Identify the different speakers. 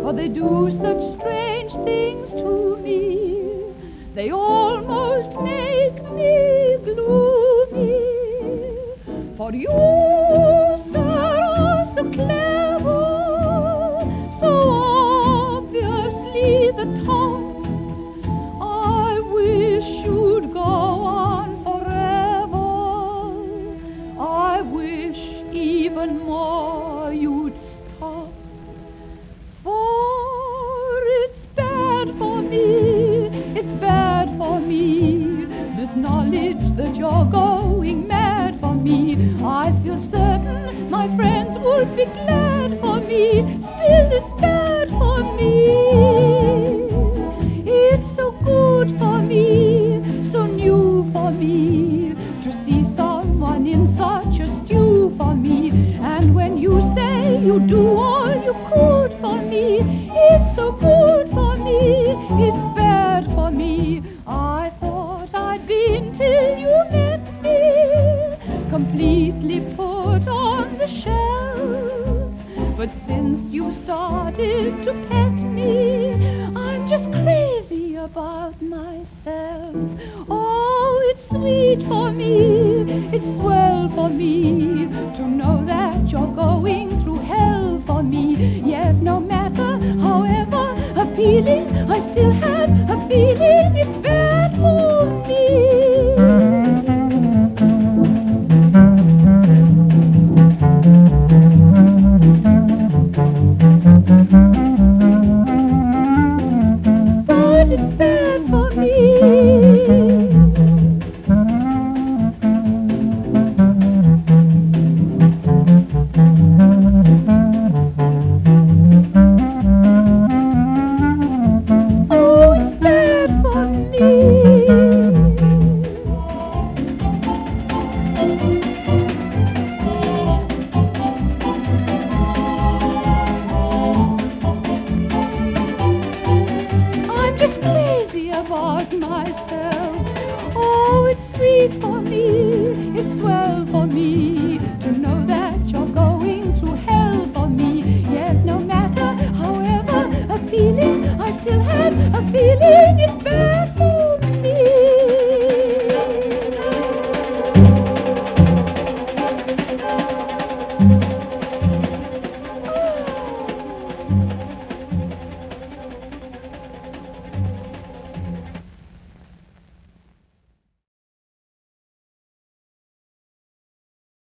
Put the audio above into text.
Speaker 1: for they do such strange things to me. They almost make me gloomy. For you, sir, are so clever, so obviously the top. I wish you'd go on forever. I wish even more you'd stop. For it's bad for me, it's bad for me, this knowledge that you're going mad for me. I feel certain my friends would be glad for me, still it's bad for me. It's so good for me, so new for me, to see someone in such a stew for me. And when you say you do all you could for me, it's so good for me, it's bad for me. I thought I'd been till you met me, completely put on the shelf. But since you started to pet me, I'm just crazy about myself. Oh, it's sweet for me, it's swell for me, to know that you're going through hell for me. Yet no matter, however appealing, I still have a feeling it's bad for me. But it's bad for me. Oh, it's bad for me. I'm just crazy about myself. Oh, it's sweet for me,